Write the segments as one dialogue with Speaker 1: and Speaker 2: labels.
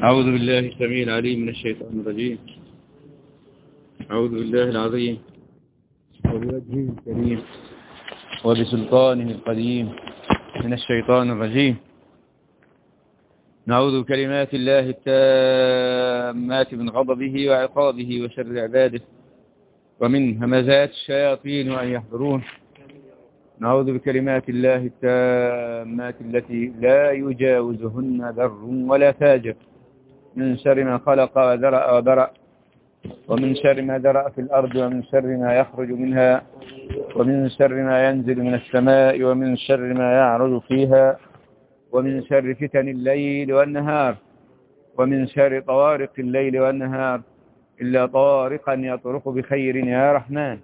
Speaker 1: أعوذ بالله السميع العليم من الشيطان الرجيم. أعوذ بالله العظيم وبوجهه الكريم وبسلطانه القديم من الشيطان الرجيم. نعوذ بكلمات الله التامات من غضبه وعقابه وشر عباده ومن همزات الشياطين وأن يحضرون. نعوذ بكلمات الله التامات التي لا يجاوزهن بر ولا فاجر من شر ما خلق وذرأ وبرأ، ومن شر ما ذرأ في الأرض، ومن شر ما يخرج منها، ومن شر ما ينزل من السماء، ومن شر ما يعرج فيها، ومن شر فتن الليل والنهار، ومن شر طوارق الليل والنهار إلا طارقا يطرق بخير يا رحمن.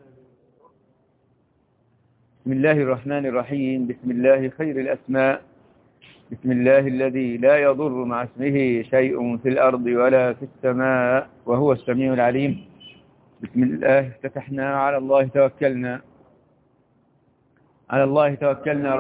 Speaker 1: بسم الله الرحمن الرحيم. بسم الله خير الأسماء. بسم الله الذي لا يضر مع اسمه شيء في الأرض ولا في السماء وهو السميع العليم. بسم الله افتتحنا، على الله توكلنا، على الله توكلنا.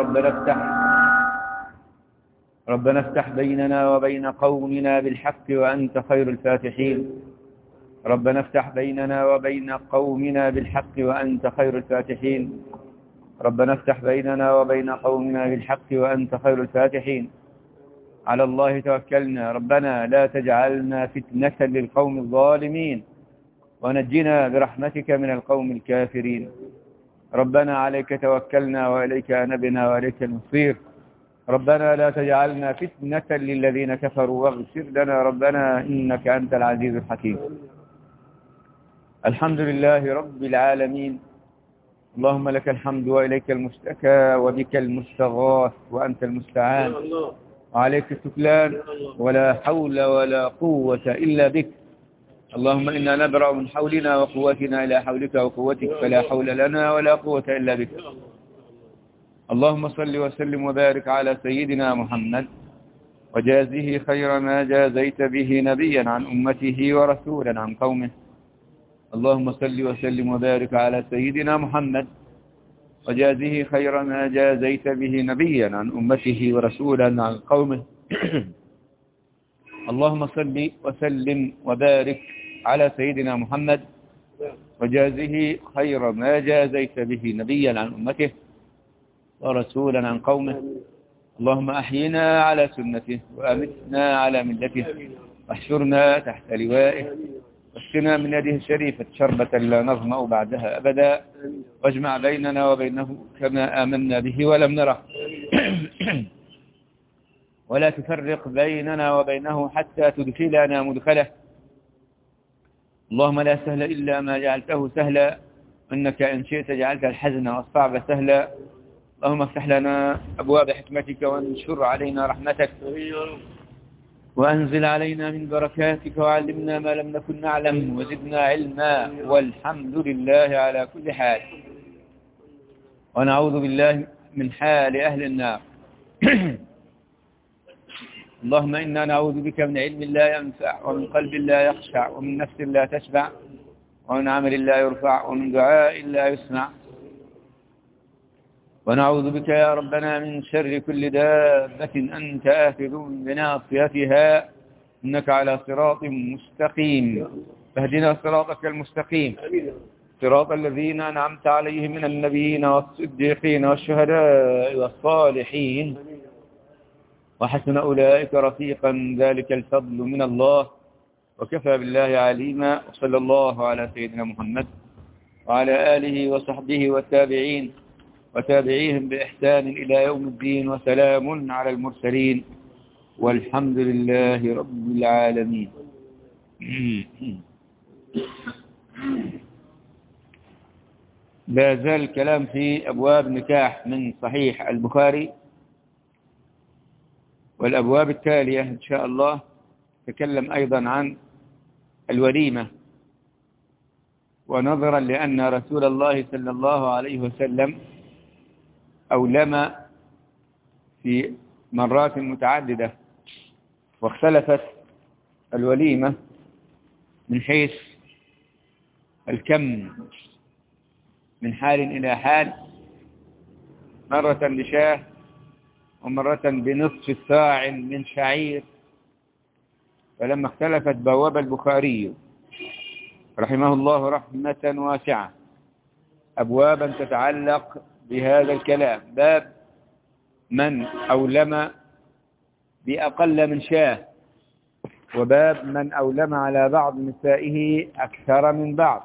Speaker 1: ربنا افتح بيننا وبين قومنا بالحق وأنت خير الفاتحين. ربنا افتح بيننا وبين قومنا بالحق وأنت خير الفاتحين. ربنا افتح بيننا وبين قومنا بالحق وأنت خير الفاتحين. على الله توكلنا. ربنا لا تجعلنا فتنة للقوم الظالمين ونجنا برحمتك من القوم الكافرين. ربنا عليك توكلنا وإليك أنبنا وإليك المصير. ربنا لا تجعلنا فتنة للذين كفروا واغفر لنا ربنا إنك أنت العزيز الحكيم. الحمد لله رب العالمين. اللهم لك الحمد وإليك المشتكى وبك المستغاث وأنت المستعان وعليك التكلان ولا حول ولا قوة إلا بك. اللهم إنا نبرأ من حولنا وقوتنا إلى حولك وقوتك فلا حول لنا ولا قوة إلا بك. اللهم صل وسلم وبارك على سيدنا محمد وجازه خير ما جازيت به نبيا عن أمته ورسولا عن قومه. اللهم صل وسلم وبارك على سيدنا محمد وجازه خير ما جازيت به نبيا عن أمته ورسولا عن قومه. اللهم صل وسلم وبارك على سيدنا محمد وجازه خير ما جازيت به نبيا عن أمته ورسولا عن قومه. اللهم أحينا على سنته وأمتنا على ملته واحشرنا تحت لوائه واسقنا من يده الشريفة شربة لا نظمأ بعدها أبدا واجمع بيننا وبينه كما آمنا به ولم نره ولا تفرق بيننا وبينه حتى تدخلنا مدخله. اللهم لا سهل إلا ما جعلته سهلا إنك إن شئت جعلت الحزن والصعب سهلا. اللهم افتح لنا أبواب حكمتك وانشر علينا رحمتك وأنزل علينا من بركاتك وعلمنا ما لم نكن نعلم وزدنا علما والحمد لله على كل حال. ونعوذ بالله من حال أهل النار. اللهم إنا نعوذ بك من علم لا ينفع ومن قلب لا يخشع ومن نفس لا تشبع ومن عمل لا يرفع ومن دعاء لا يسمع. ونعوذ بك يا ربنا من شر كل دابة أنت آخذ بناصيتها إنك على صراط مستقيم. فاهدنا صراطك المستقيم صراط الذين أنعمت عليهم من النبيين والصديقين والشهداء والصالحين وحسن أولئك رفيقا ذلك الفضل من الله وكفى بالله عليما. وصلى الله على سيدنا محمد وعلى آله وصحبه والتابعين وتابعيهم بإحسان إلى يوم الدين وسلام على المرسلين والحمد لله رب العالمين. لا زال الكلام في أبواب نكاح من صحيح البخاري، والأبواب التالية إن شاء الله تكلم أيضا عن الوليمة. ونظرا لأن رسول الله صلى الله عليه وسلم أولم في مرات متعددة واختلفت الوليمة من حيث الكم من حال إلى حال، مرة بشاه ومرة بنصف صاع من شعير فلما اختلفت بواب البخاري رحمه الله رحمة واسعة أبوابا تتعلق بهذا الكلام. باب من أولم بأقل من شاه، وباب من أولم على بعض نسائه أكثر من بعض.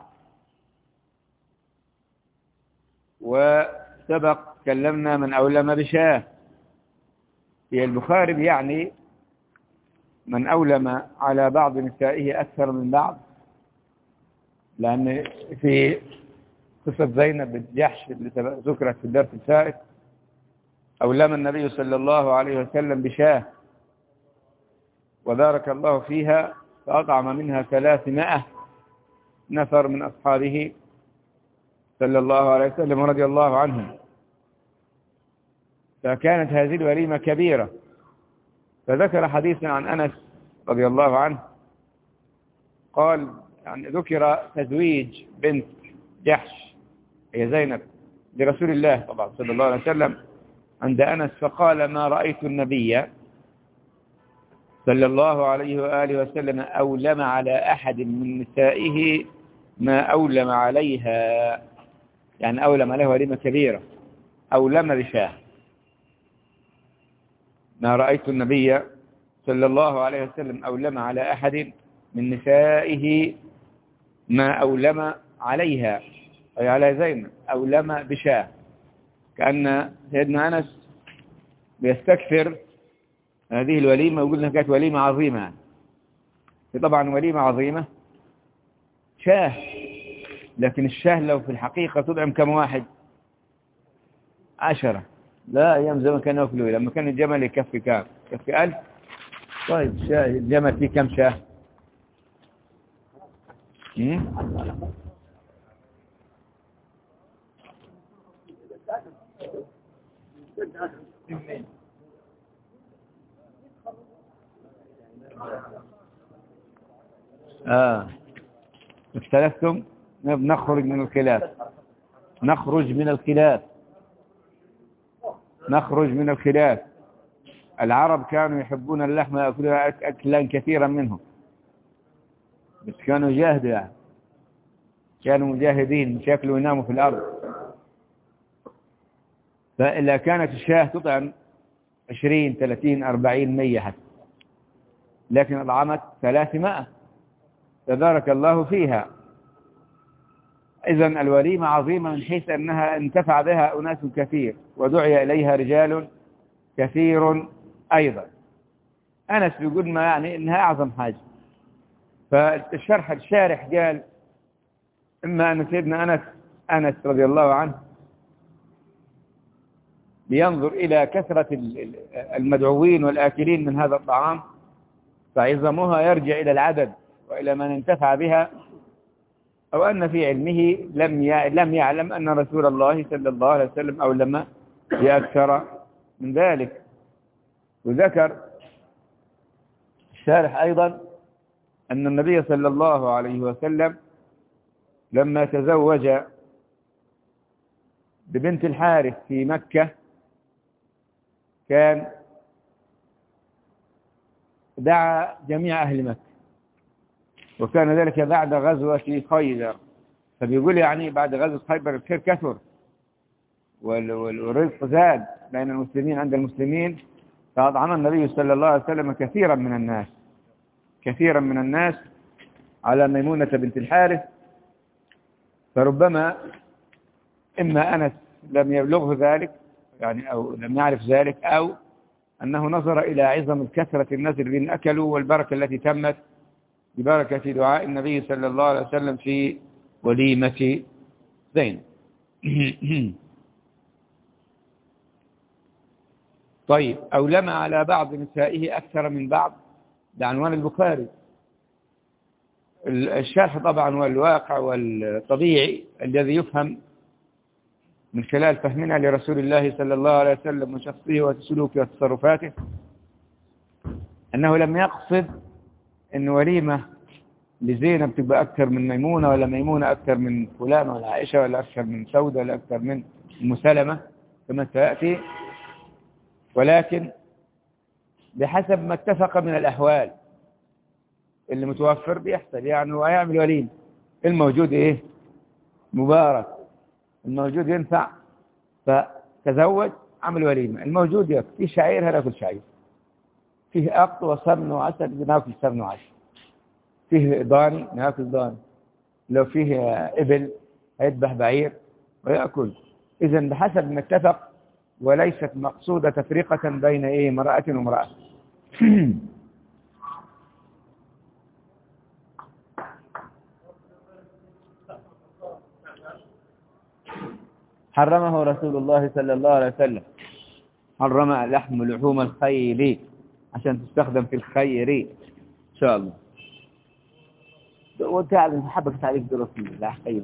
Speaker 1: وسبق كلمنا من أولم بشاه في البخاري، يعني من أولم على بعض نسائه أكثر من بعض، لأن في قصة زينب بنت جحش اللي ذكرت في الدرس الفائت أولم النبي صلى الله عليه وسلم بشاه وبارك الله فيها فأطعم منها 300 نفر من أصحابه صلى الله عليه وسلم ورضي الله عنهم. فكانت هذه الوليمة كبيرة. فذكر حديثا عن أنس رضي الله عنه قال، يعني ذكر تزويج بنت جحش هي زينب لرسول الله طبعا صلى الله عليه وسلم عند أنس، فقال ما رأيت النبي صلى الله عليه وآله وسلم أولم على أحد من نسائه ما أولم عليها، يعني أولم عليها وليمة كبيرة، أولم بشاه. ما رأيت النبي صلى الله عليه وسلم أولم على أحد من نسائه ما أولم عليها، أي على زينب، أولم بشاه. كأن سيدنا أنس بيستكثر هذه الوليمة ويقول لها كانت وليمة عظيمة. طبعا وليمة عظيمة شاه، لكن الشاه لو في الحقيقة تطعم كم واحد؟ 10. لا، أيام زمان كانوا يأكلوا لما كان الجمل يكفي كام؟ يكفي 1000. طيب الجمل فيه كم شاه؟ اختلفتم، نخرج من الخلاف. نخرج من الخلاف. العرب كانوا يحبون اللحم يأكلون أكلا كثيرا منه، بس كانوا جاهدوا، يعني كانوا مجاهدين، مش يأكلوا ويناموا في الأرض. فإذا كانت الشاه تطعم 20 30 40 100 حتى، لكن أطعمت 300 تبارك الله فيها. إذن الوليمة عظيمة من حيث أنها انتفع بها أناس كثير ودعي إليها رجال كثير أيضا. أنس بيقول ما يعني إنها أعظم حاجة. الشارح قال إما أن سيدنا أنس رضي الله عنه بينظر إلى كثرة المدعوين والآكلين من هذا الطعام فعظمها يرجع إلى العدد وإلى من انتفع بها، أو أن في علمه لم يعلم أن رسول الله صلى الله عليه وسلم أولم بأكثر من ذلك. وذكر الشارح أيضا أن النبي صلى الله عليه وسلم لما تزوج ببنت الحارث في مكة كان دعا جميع أهل مكة، وكان ذلك بعد غزوة خيبر. فبيقول يعني بعد غزوة خيبر الخير كثر والرزق زاد بين المسلمين عند المسلمين، فأطعم النبي صلى الله عليه وسلم كثيرا من الناس على ميمونة بنت الحارث. فربما إما أنس لم يبلغه ذلك يعني أو لم يعرف ذلك، أو أنه نظر إلى عظم الكثرة الناس الذين أكلوا والبركة التي تمت ببركة دعاء النبي صلى الله عليه وسلم في وليمة زينب. طيب، أولم على بعض نسائه أكثر من بعض، ده عنوان البخاري. الشرح طبعا والواقع والطبيعي الذي يفهم من خلال فهمنا لرسول الله صلى الله عليه وسلم وشخصه وسلوكه وتصرفاته أنه لم يقصد أن وليمة لزينب تبقى أكثر من ميمونة، ولا ميمونة أكثر من فلان ولا عائشة، ولا أكثر من سودة، ولا أكثر من مسلمة كما سيأتي، ولكن بحسب ما اتفق من الأحوال. اللي متوفر بيحصل يعني، وهيعمل وليمة. الموجود إيه؟ مبارك، الموجود ينفع، فتزوج عمل وليمة. الموجود يأكل، فيه شعير هناكل شعير، فيه أقط وصبن وعسل بناكل صبن وعسل، فيه ضاني ناكل ضاني، لو فيه إبل هيذبح بعير ويأكل. إذا بحسب ما اتفق، وليست مقصودة تفرقة بين إيه امرأة وامرأة. حرمه رسول الله صلى الله عليه وسلم، حرم لحوم الخيل عشان تستخدم في الخير إن شاء الله. وتعلم حبك تعريف دراسي لا خير.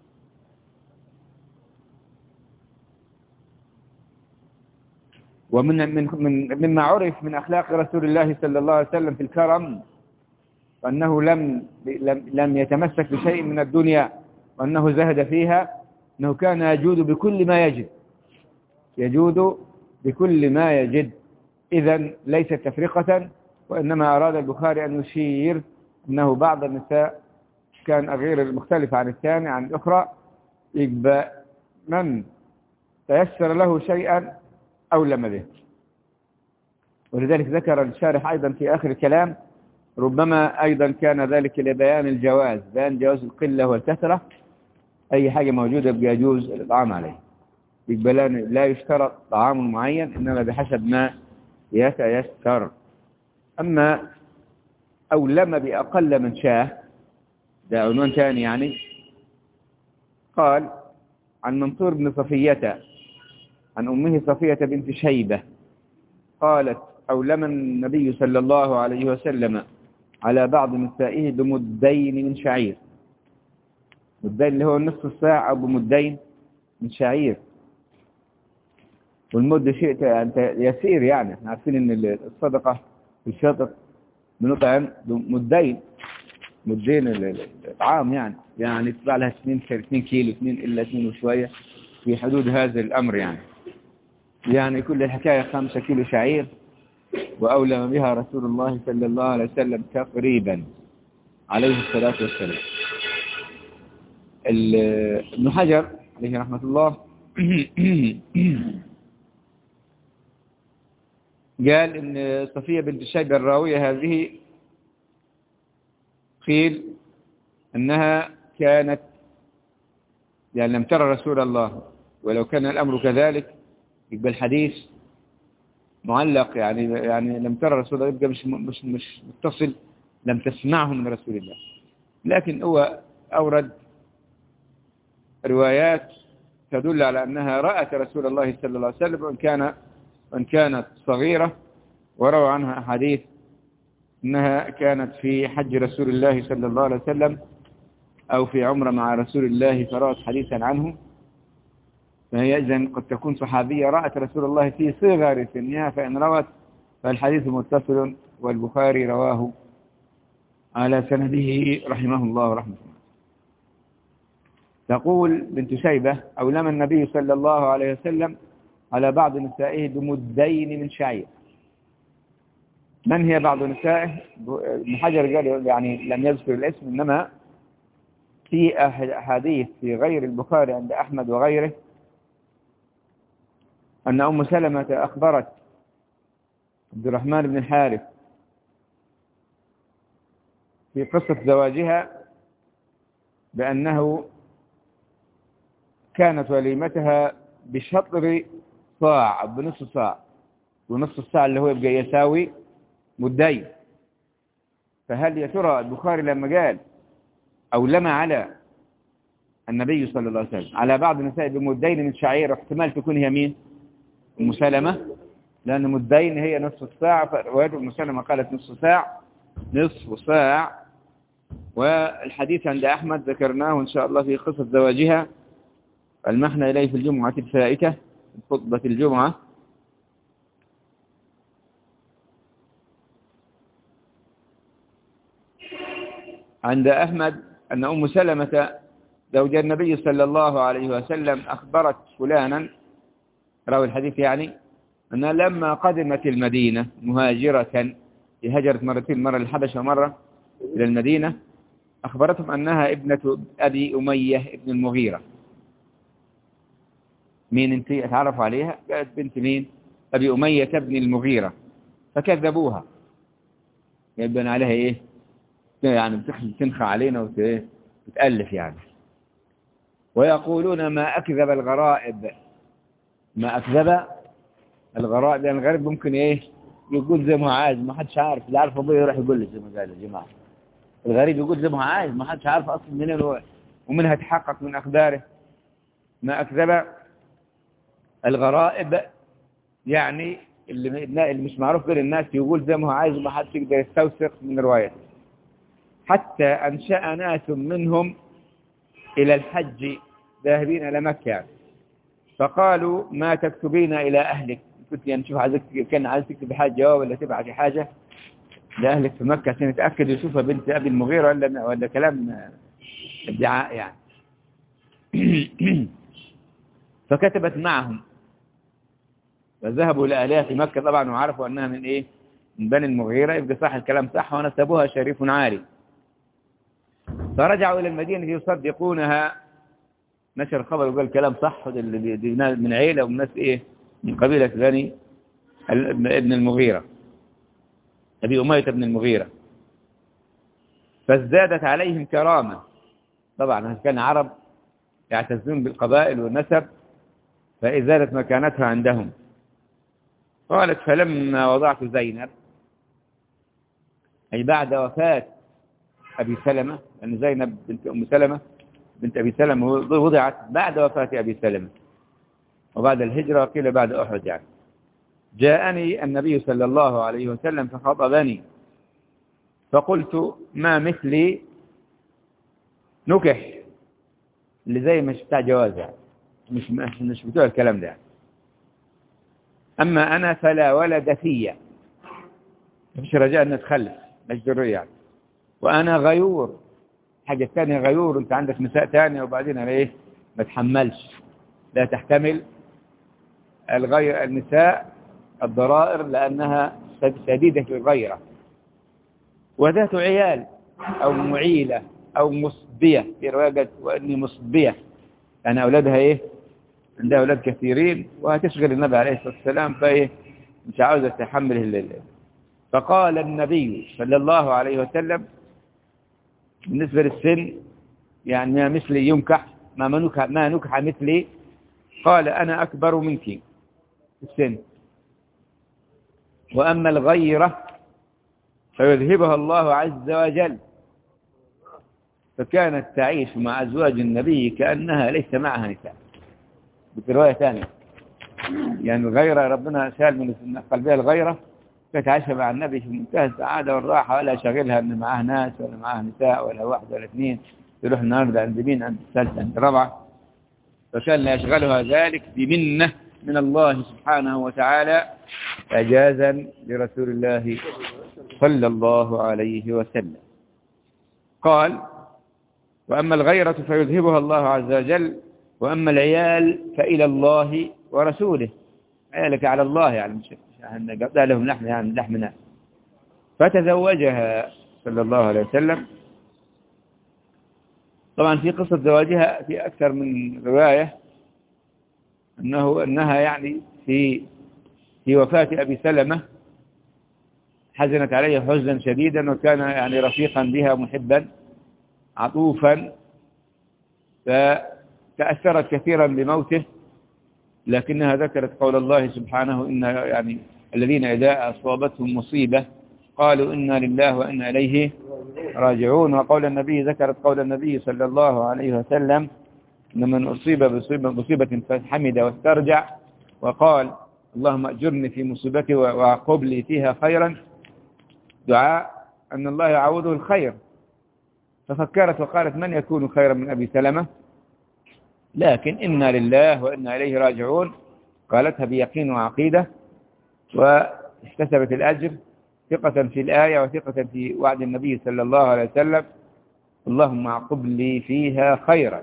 Speaker 1: مما عرف من أخلاق رسول الله صلى الله عليه وسلم في الكرم، وأنه لم يتمسك بشيء من الدنيا، وأنه زهد فيها، أنه كان يجود بكل ما يجد، يجود بكل ما يجد. إذن ليست تفرقة، وإنما أراد البخاري أن يشير أنه بعض النساء كان غير المختلف عن الثاني عن الأخرى، يبقى من تيسر له شيئا أولم به. ولذلك ذكر الشارح أيضا في آخر الكلام ربما أيضا كان ذلك لبيان الجواز، بيان جواز القلة والكثرة، أي حاجة موجودة بيجوز الإطعام عليه. يبقى لا يشترط طعام معين، إنما بحسب ما يتيسر. أما أولم بأقل من شاه، ده عنوان ثاني يعني. قال عن منصور بن صفية عن أمه صفية بنت شيبة قالت أولم النبي صلى الله عليه وسلم على بعض نسائه بمدين من شعير. مدين اللي هو نصف الساعة، أو بمدين من شعير. والمد شيء يسير يعني، احنا عارفين ان الصدقة في الشطر بنطعم مدين، مدين الإطعام يعني تبع لها 2 كيلو، 2 إلا 2 وشوية، في حدود هذا الأمر يعني كل الحكاية 5 كيلو شعير. وأولم بها رسول الله صلى الله عليه وسلم تقريبا عليه الصلاة والسلام. ابن حجر عليه رحمة الله قال إن صفية بنت شيبة الراوية هذه قيل أنها كانت يعني لم ترى رسول الله، ولو كان الأمر كذلك يبقى الحديث معلق، يعني لم ترى رسول الله، يبقى مش متصل، لم تسمعه من رسول الله. لكن هو أورد روايات تدل على أنها رأت رسول الله صلى الله عليه وسلم، وإن كانت صغيرة، وروى عنها أحاديث أنها كانت في حج رسول الله صلى الله عليه وسلم أو في عمرة مع رسول الله فروت حديثا عنه. فهي إذن قد تكون صحابية رأت رسول الله في صغر سنها، فإن روت فالحديث متصل، والبخاري رواه على سنده رحمه الله رحمه الله. تقول بنت شيبة أولم النبي صلى الله عليه وسلم على بعض نسائه بمدين من شعير. من هي بعض نسائه؟ ابن حجر قال يعني لم يذكر الاسم، إنما في أحاديث في غير البخاري عند أحمد وغيره أن أم سلمة أخبرت عبد الرحمن بن الحارث في قصة زواجها بأنه كانت وليمتها بشطر صاع، بنصف صاع، ونصف الصاع اللي هو يبقى يساوي مدين. فهل يا ترى البخاري لما قال أولم على النبي صلى الله عليه وسلم على بعض النساء بمدين من شعير، احتمال تكون هي مين؟ أم سلمة، لأن مدين هي نصف الساعة، فرواية أم سلمة قالت نصف ساعة. والحديث عند أحمد ذكرناه إن شاء الله في قصة زواجها، المحنى إليه في الجمعة الفائتة، خطبة الجمعة. عند أحمد أن أم سلمة زوج النبي صلى الله عليه وسلم أخبرت فلانا، راوي الحديث يعني، أنها لما قدمت المدينة مهاجرة، هجرت مرتين، مرة للحبشة ومرة إلى المدينة أخبرتهم أنها ابنة أبي أمية ابن المغيرة. مين أنت أتعرفوا عليها؟ قالت بنت مين؟ أبي أمية ابن المغيرة. فكذبوها، يبين عليها إيه يعني تنخى علينا وتألف يعني. ويقولون ما أكذب الغرائب، ما أكذب الغرائب، لأن الغريب ممكن إيه يقول زي ما هو عايز، ما حدش عارف، اللي عارف أبوه يروح يقول لي زي ما قال يا جماعة. الغريب يقول زي ما هو عايز، ما حدش عارف أصلا منين هو ومنها تحقق من أخباره. ما أكذب الغرائب يعني اللي مش معروف بين الناس يقول زي ما هو عايز وما حدش يقدر يستوثق من روايته. حتى أنشأ ناس منهم إلى الحج ذاهبين إلى مكة، فقالوا ما تكتبين إلى أهلك، كنت يعني شوف كان عايز تكتب حاجة ولا تبعتي حاجة لأهلك في مكة عشان يتأكد يشوفها بنت أبي المغيرة ولا كلام ادعاء يعني. فكتبت معهم فذهبوا لأهلها في مكة طبعا وعرفوا أنها من إيه من بني المغيرة، يبقى صح الكلام صح ونسبوها شريف عالي. فرجعوا إلى المدينة يصدقونها، نشر الخبر وقال الكلام صح، اللي من عيلة ومن ناس إيه من قبيلة بني ابن المغيرة أبي أمية ابن المغيرة. فازدادت عليهم كرامة، طبعا كان عرب يعتزون بالقبائل والنسب، فازدادت مكانتها عندهم. قالت فلما وضعت زينب، أي بعد وفاة أبي سلمة، لأن زينب بنت أم سلمة بنت أبي سلمة وضعت بعد وفاة أبي سلمة وبعد الهجرة، وقيل بعد أحد يعني. جاءني النبي صلى الله عليه وسلم فخطبني، فقلت ما مثلي نكح، اللي زي مش بتاع جواز يعني، مش بتوع الكلام ده يعني. أما أنا فلا ولد فيا، مفيش رجاء أن نتخلف، مش ذرية يعني. وأنا غيور، حاجة ثانية غيور، أنت عندك نساء ثانية وبعدين أنا إيه ما تحملش، لا تحتمل النساء الضرائر لأنها شديدة الغيرة. وذات عيال أو معيلة أو مصبية، في رواية وأني مصبية، يعني أولادها إيه عندها أولاد كثيرين وهتشغل النبي عليه الصلاة والسلام، فإيه مش عاوزة تحمل الليل. فقال النبي صلى الله عليه وسلم بالنسبة للسن يعني ما مثلي ينكح، ما نكح مثلي، قال أنا أكبر منك في السن، وأما الغيرة فيذهبها الله عز وجل. فكانت تعيش مع أزواج النبي كأنها ليس معها نساء. برواية ثانية يعني الغيرة ربنا شال من قلبها الغيرة، كانت عايشة مع النبي في منتهى السعادة والراحة، ولا شغلها أن معها ناس ولا معها نساء ولا واحد ولا اثنين، تروح النهارده عند مين، عند الثالثة عند الرابعة. فكان لا يشغلها ذلك بمنة من الله سبحانه وتعالى إعجازا لرسول الله صلى الله عليه وسلم. قال وأما الغيرة فيذهبها الله عز وجل، وأما العيال فإلى الله ورسوله. عيالك على الله يعني مش قبل لهم لحم يعني لحمنا. فتزوجها صلى الله عليه وسلم. طبعا في قصة زواجها في أكثر من رواية، أنها يعني في وفاة أبي سلمة حزنت عليه حزنا شديدا، وكان يعني رفيقا بها محبا عطوفا، فتأثرت كثيرا بموته، لكنها ذكرت قول الله سبحانه إن يعني الذين إذا أصابتهم مصيبة قالوا إنا لله وإنا إليه راجعون. وقول النبي ذكرت قول النبي صلى الله عليه وسلم إن من أصيب بمصيبة فحمد واسترجع وقال اللهم أجرني في مصيبتي وعقب لي فيها خيرا، دعاء أن الله يعوضه الخير. ففكرت وقالت من يكون خيرا من أبي سلمة، لكن إنا لله وإنا إليه راجعون قالتها بيقين وعقيدة، واحتسبت الأجر ثقة في الآية وثقة في وعد النبي صلى الله عليه وسلم اللهم اعقب لي فيها خيرا.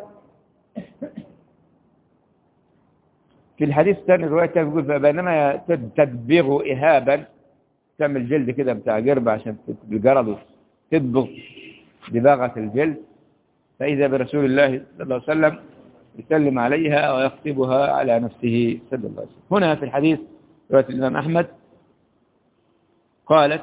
Speaker 1: في الحديث الثاني رواية تقول فبينما تدبغ إهابا، تعمل جلد كده بتاع قرب عشان بالجرد تدبغ دباغة الجلد، فإذا برسول الله صلى الله عليه وسلم يسلم عليها ويخطبها على نفسه صلى الله عليه وسلم. هنا في الحديث رواية الإمام أحمد قالت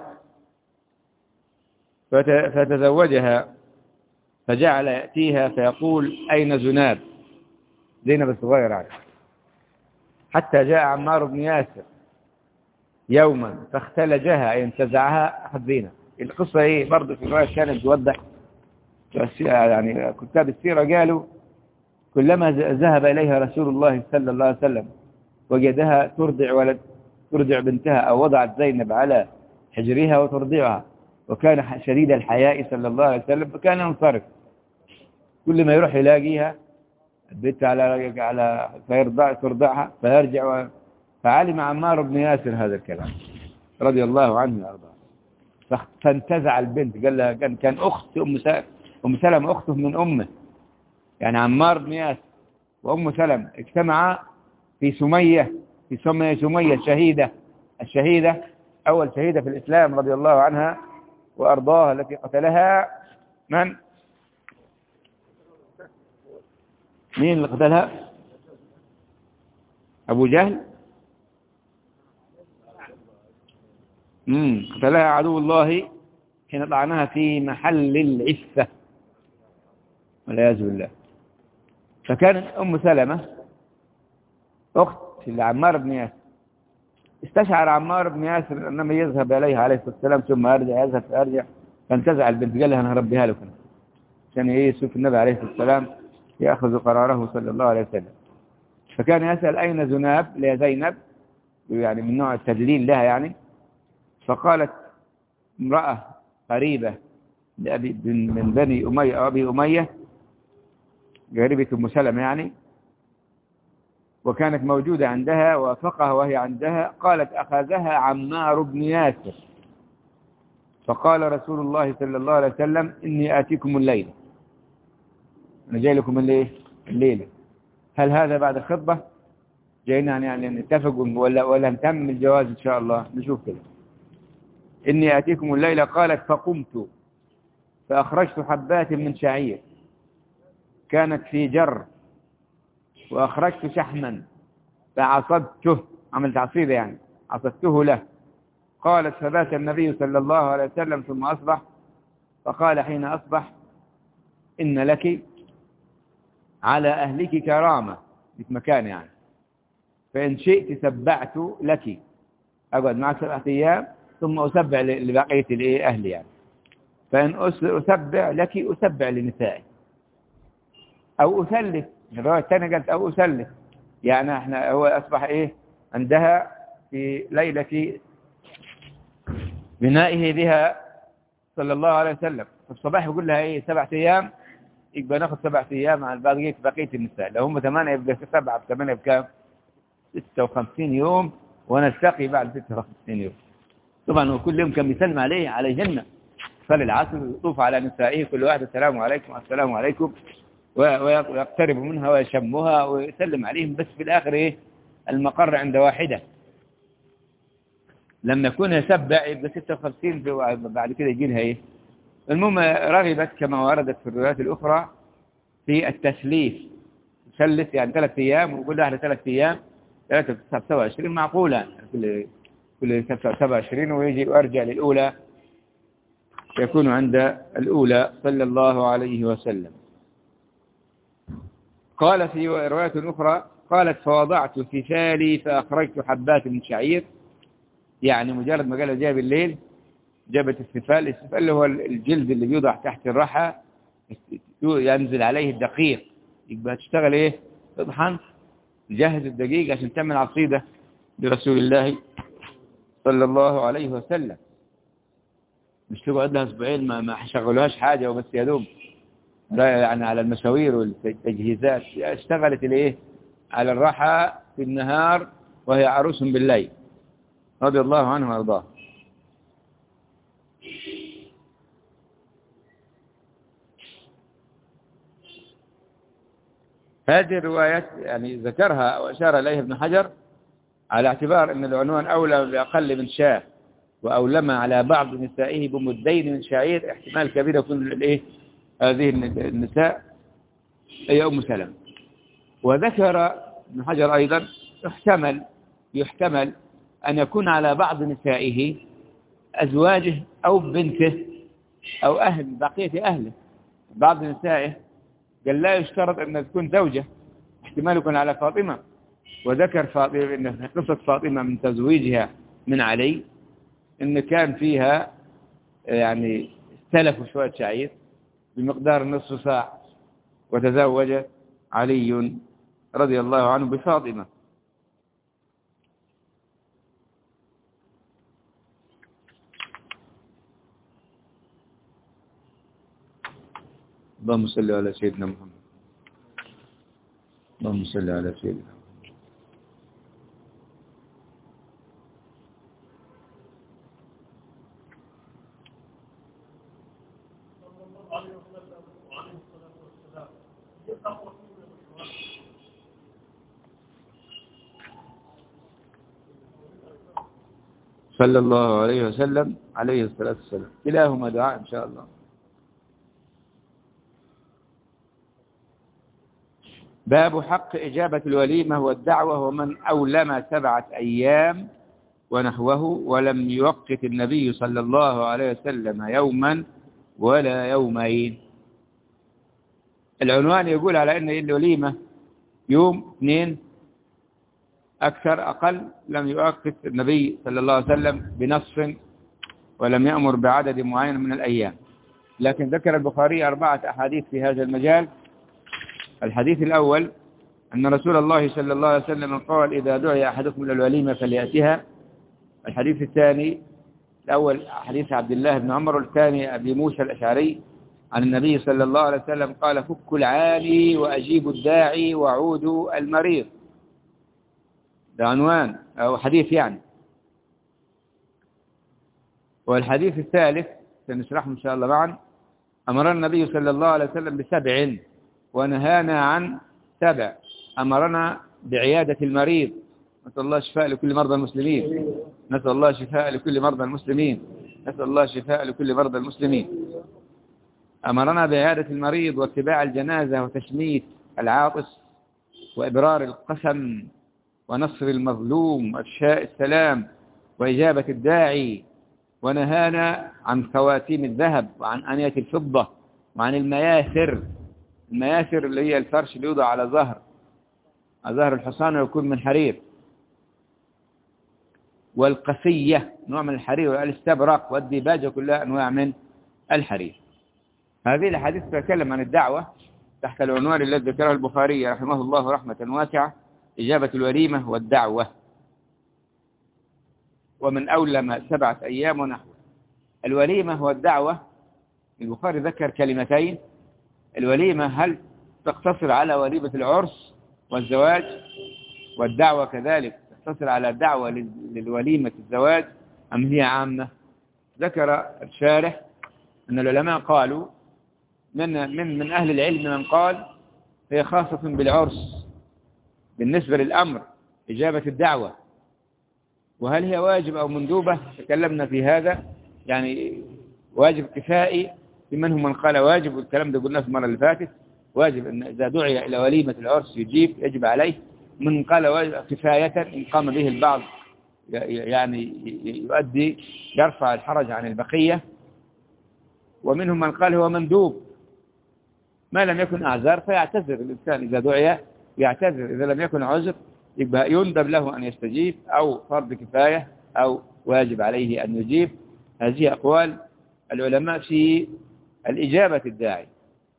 Speaker 1: فتزوجها فجعل يأتيها فيقول أين زناب، زينب الصغير يعني، حتى جاء عمار بن ياسر يوما فاختلجها أي انتزعها أحد زينب. القصة إيه برضه في الرواية كانت توضح، يعني كتاب السيرة قالوا كلما ذهب إليها رسول الله صلى الله عليه وسلم وجدها ترضع بنتها أو وضعت زينب على حجرها وترضعها، وكان شديد الحياء صلى الله عليه وسلم، فكان ينصرف كل ما يروح يلاقيها البنت على ترضعها فيرجع. فعلم عمار بن ياسر هذا الكلام رضي الله عنه وارضاه، فانتزع البنت، قال لها كان أخت أم سلمة أخته من أمه، يعني عمار بن ياسر وأم سلمة اجتمعا في سمية الشهيدة أول شهيدة في الإسلام رضي الله عنها وأرضاها، التي قتلها مين اللي قتلها؟ أبو جهل. قتلها عدو الله حين طعنها في محل العفة والعياذ بالله. فكانت أم سلمة أخت لعمار بن ياسر، استشعر عمار بن ياسر أنما يذهب إليها عليه الصلاة والسلام ثم يذهب فيرجع، فانتزع البنت، قال لها أنا هربيها لك عشان يشوف النبي عليه الصلاة والسلام يأخذ قراره صلى الله عليه وسلم. فكان يسأل أين زناب لزينب، يعني من نوع التدليل لها يعني. فقالت امرأة قريبة من بني أمية أو أبي أمية، قريبة أم سلمة يعني، وكانت موجودة عندها وافقها وهي عندها، قالت أخذها عمار بن ياسر، فقال رسول الله صلى الله عليه وسلم إني آتيكم الليلة، أنا جاي لكم الليلة، هل هذا بعد خطبة؟ جاينا يعني نتفق ولا نتم الجواز إن شاء الله، نشوف كده. إني آتيكم الليلة، قالت فقمت فأخرجت حبات من شعير كانت في جر، وأخرجت شحما فعصبته، عملت عصيدة يعني عصبته له. قالت فبات النبي صلى الله عليه وسلم ثم أصبح، فقال حين أصبح إن لك على أهلك كرامة، في مكان يعني، فإن شئت سبعت لك، أقعد معك 7 أيام ثم أسبع لبقية أهلي يعني، فإن أسبع لك أسبع لنسائي، أو أثلث. الرواية الثانية قالت أو أثلث، يعني احنا هو أصبح عندها في ليلة بنائه بها صلى الله عليه وسلم، في الصباح يقول لها 7 أيام، يبقى ناخذ 7 أيام على بقية النساء، لو هم 8 يبقى 7 ب8 بكام؟ 56 يوم، ونلتقي بعد 56 يوم. طبعا وكل يوم كان يسلم عليهن، صلي العصر ويطوف على نسائه كل واحد السلام عليكم السلام عليكم، ويقترب منها ويشمها ويسلم عليهم، بس في الآخر المقر عند واحدة. لما يكون يسبع يبقى 56، بعد كده يجي لها المهم رغبت كما وردت في الروايات الأخرى في التسليف، تسلف يعني 3 أيام، وكل واحدة 3 أيام، 3 في 27 معقولة، كل 27 ويجي وارجع للأولى، يكون عند الأولى صلى الله عليه وسلم. قال في رواية أخرى قالت فوضعت سفالي فأخرجت حبات من شعير، يعني مجرد ما قال جاء بالليل جابت السفال اللي هو الجلد اللي بيوضع تحت الرحى، ينزل عليه الدقيق، يبقى تشتغل تطحن تجهز الدقيق عشان تعمل عصيدة لرسول الله صلى الله عليه وسلم، مش تقعد لها أسبوعين ما شغلوهاش حاجة وبس يا دوب يعني على المشاوير والتجهيزات. اشتغلت على الرحى في النهار وهي عروس بالليل رضي الله عنه وارضاه. هذه الروايات يعني ذكرها وأشار إليها ابن حجر على اعتبار أن العنوان أولى بأقل من شاة، وأولم على بعض نسائه بمدين من شعير، احتمال كبير يكون الإيه هذه النساء هي أم سلمة. وذكر ابن حجر أيضا يحتمل أن يكون على بعض نسائه أزواجه أو بنته أو بقية أهله. بعض نسائه قال لا يشترط أن تكون زوجة، احتمال يكون على فاطمة. وذكر فاطمة إن قصة فاطمة من تزويجها من علي إن كان فيها يعني استلفوا شوية شعير بمقدار نصف صاع، وتزوج علي رضي الله عنه بفاطمة. اللهم صل على سيدنا محمد. اللهم صل على سيدنا محمد. صلى الله عليه وسلم عليه الصلاة والسلام. كلاهما دعاء إن شاء الله. باب حق إجابة الوليمة والدعوة ومن أولم 7 أيام ونحوه ولم يوقت النبي صلى الله عليه وسلم يوما ولا يومين. العنوان يقول على أن الوليمة يوم 2 أكثر أقل، لم يؤقت النبي صلى الله عليه وسلم بنص ولم يأمر بعدد معين من الأيام. لكن ذكر البخاري 4 أحاديث في هذا المجال. الحديث الأول أن رسول الله صلى الله عليه وسلم قال إذا دعي أحدكم إلى الوليمة فليأتها. الحديث الثاني الأول حديث عبد الله بن عمر، والثاني أبي موسى الأشعري عن النبي صلى الله عليه وسلم قال فكوا العاني وأجيبوا الداعي وعودوا المريض. ده عنوان أو حديث يعني. والحديث الثالث سنشرحه إن شاء الله معا. أمرنا النبي صلى الله عليه وسلم ب7 ونهانا عن 7. أمرنا بعيادة المريض، نسأل الله الشفاء لكل مرضى المسلمين. نسأل الله الشفاء لكل مرضى المسلمين. نسأل الله الشفاء لكل مرضى المسلمين. أمرنا بعيادة المريض واتباع الجنازة وتشميت العاطس وإبرار القسم ونصر المظلوم وإفشاء السلام وإجابة الداعي. ونهانا عن خواتيم الذهب وعن آنية الفضة وعن المياسر. المياسر اللي هي الفرش اللي يوضع على ظهر الحصان ويكون من حرير. والقسية نوع من الحرير، والاستبرق والديباج كلها أنواع من الحرير. هذه الحديث تتكلم عن الدعوة تحت العنوان الذي ذكره البخاري رحمه الله رحمة واسعة، إجابة الوليمة والدعوة ومن أولم 7 أيام ونحوه. الوليمة والدعوة البخاري ذكر كلمتين. الوليمة هل تقتصر على وليمة العرس والزواج، والدعوة كذلك تقتصر على دعوة للوليمة الزواج أم هي عامة؟ ذكر الشارح أن العلماء قالوا من أهل العلم من قال هي خاصة بالعرس بالنسبة للأمر إجابة الدعوة. وهل هي واجب أو مندوبة؟ تكلمنا في هذا، يعني واجب كفائي، في منهم من قال واجب، والكلام ده قلناه في المرة اللي فاتت، واجب أن إذا دعي إلى وليمة العرس يجب عليه. من قال واجب كفاية إن قام به البعض يعني يرفع الحرج عن البقية. ومنهم من قال هو مندوب ما لم يكن أعذار فيعتذر الإنسان إذا دعي يعتذر، إذا لم يكن عذر يبقى يندب له أن يستجيب، أو فرض كفاية أو واجب عليه أن يجيب. هذه أقوال العلماء في الإجابة الداعي.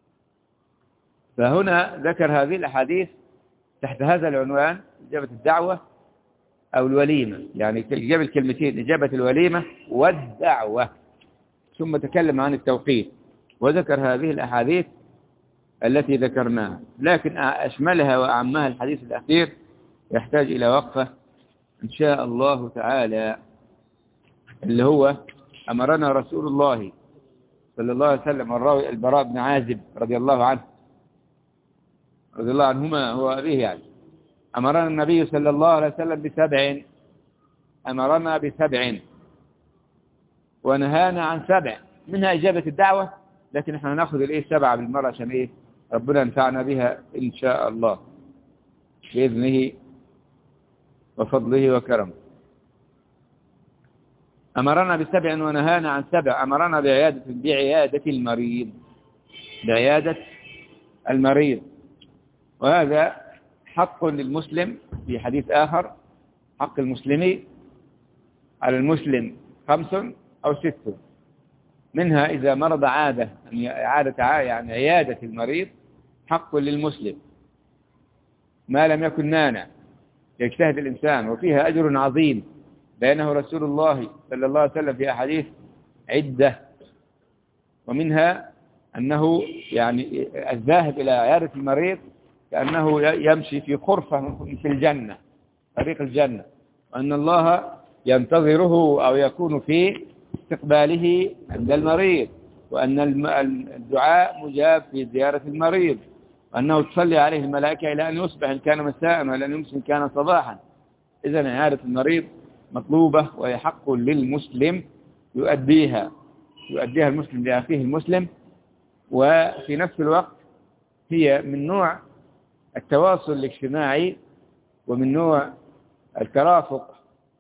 Speaker 1: فهنا ذكر هذه الأحاديث تحت هذا العنوان إجابة الدعوة أو الوليمة، يعني جاب الكلمتين إجابة الوليمة والدعوة، ثم تكلم عن التوقيت وذكر هذه الأحاديث التي ذكرناها. لكن أشملها وأعمها الحديث الأخير يحتاج إلى وقفة إن شاء الله تعالى، اللي هو أمرنا رسول الله صلى الله عليه وسلم، الراوي البراء بن عازب رضي الله عنهما هو أبيه يعني. أمرنا النبي صلى الله عليه وسلم ب7. أمرنا ب7 ونهانا عن 7 منها إجابة الدعوة، لكن احنا هناخذ الايه 7 بالمرة عشان ايه ربنا ينفعنا بها إن شاء الله بإذنه وفضله وكرمه. أمرنا ب7 ونهانا عن 7. أمرنا بعيادة المريض، بعيادة المريض، وهذا حق للمسلم. في حديث آخر: حق المسلم على المسلم 5 أو 6، منها إذا مرض عادة، يعني عيادة المريض حق للمسلم ما لم يكن مانع يجتهد الإنسان، وفيها أجر عظيم بينه رسول الله صلى الله عليه وسلم في أحاديث عدة. ومنها أنه يعني الذاهب إلى عيادة المريض كأنه يمشي في خرفة في الجنة، طريق الجنة، وأن الله ينتظره أو يكون في استقباله عند المريض، وأن الدعاء مجاب في زيارة المريض، وأنه تصلي عليه الملائكة إلى أن يصبح إن كان مساء، وإلى أن يمسي إن كان صباحا. إذن عيادة المريض مطلوبة وهي حق للمسلم يؤديها المسلم لأخيه المسلم، وفي نفس الوقت هي من نوع التواصل الاجتماعي ومن نوع الترافق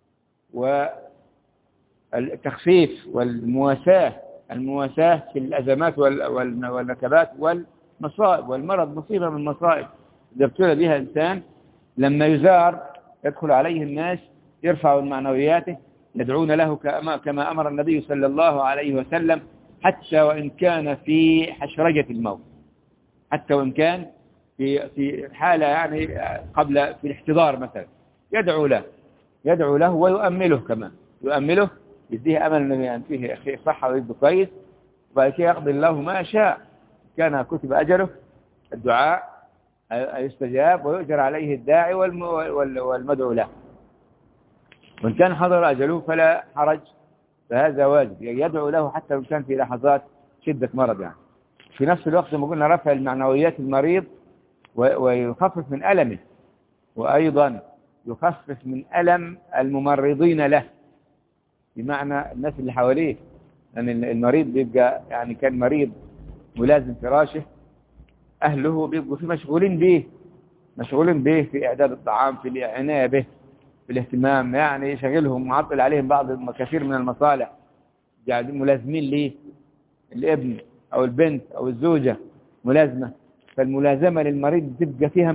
Speaker 1: والتخفيف والمواساة في الأزمات والنكبات والمصائب والمرض. مصيبة من المصائب إذا ابتلى بها إنسان، لما يزار يدخل عليه الناس يرفعوا معنوياته، يدعون له كما أمر النبي صلى الله عليه وسلم، حتى وإن كان في حشرجة الموت، حتى وإن كان في حالة يعني قبل في الاحتضار مثلا، يدعو له ويؤمله كمان، يؤمله، يديه أمل أن فيه صحة ويبدو كويس، وبعد كده يقضي الله ما شاء. كان كتب أجله الدعاء يستجاب ويؤجر عليه الداعي والمدعو له، وإن كان حضر أجله فلا حرج، فهذا واجب، يدعو له حتى لو كان في لحظات شدة مرض. يعني في نفس الوقت لما قلنا رفع المعنويات المريض ويخفف من ألمه، وأيضا يخفف من ألم الممرضين له، بمعنى الناس اللي حواليه، لأن المريض بيبقى يعني كان مريض ملازم فراشه، أهله بيبقوا مشغولين به في إعداد الطعام، في العناية به، في الاهتمام، يعني شغلهم معطل عليهم بعض كثير من المصالح، قاعدين ملازمين ليه، الابن أو البنت أو الزوجة ملازمة. فالملازمة للمريض تبقى فيها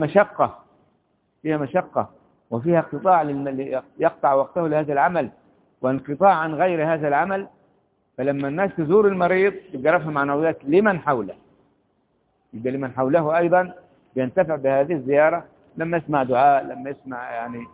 Speaker 1: مشقة وفيها اقتطاع يقطع وقته لهذا العمل وانقطاع عن غير هذا العمل. فلما الناس تزور المريض يبقى رفع معنويات لمن حوله، يبقى لمن حوله أيضا ينتفع بهذه الزيارة، لما يسمع دعاء، لما يسمع يعني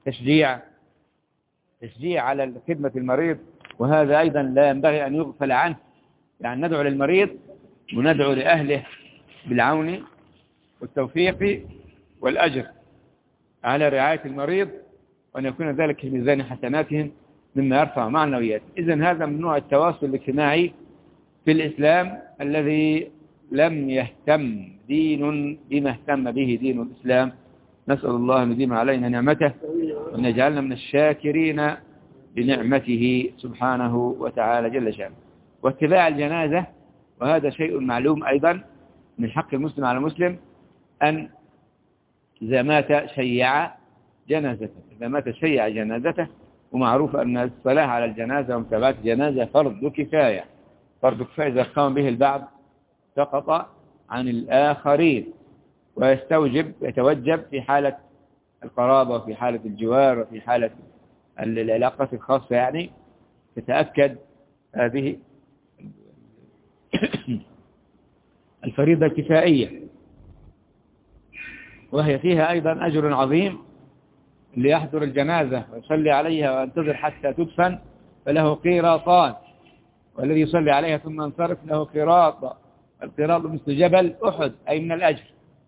Speaker 1: تشجيع على خدمة المريض. وهذا أيضا لا ينبغي أن يغفل عنه، يعني ندعو للمريض وندعو لأهله بالعون والتوفيق والأجر على رعاية المريض، وأن يكون ذلك في ميزان حسناتهم مما يرفع معنويات. إذن هذا من نوع التواصل الاجتماعي في الإسلام الذي لم يهتم دين بما اهتم به دين الإسلام. نسأل الله أن يديم علينا نعمته وأن يجعلنا من الشاكرين لنعمته سبحانه وتعالى جل شأنه. واتباع الجنازة، وهذا شيء معلوم أيضا من حق المسلم على المسلم، أن إذا مات شيع جنازته، ومعروف أن الصلاة على الجنازة ومتابعة الجنازة فرض كفاية إذا قام به البعض سقط عن الآخرين، يتوجب في حالة القرابة وفي حالة الجوار وفي حالة العلاقات الخاصة، يعني تتأكد هذه الفريضة الكفائية، وهي فيها أيضا أجر عظيم ليحضر الجنازة ويصلي عليها وينتظر حتى تدفن فله قيراطان، والذي يصلي عليها ثم ينصرف له قيراط، القيراط مثل جبل أحد أي من الأجر.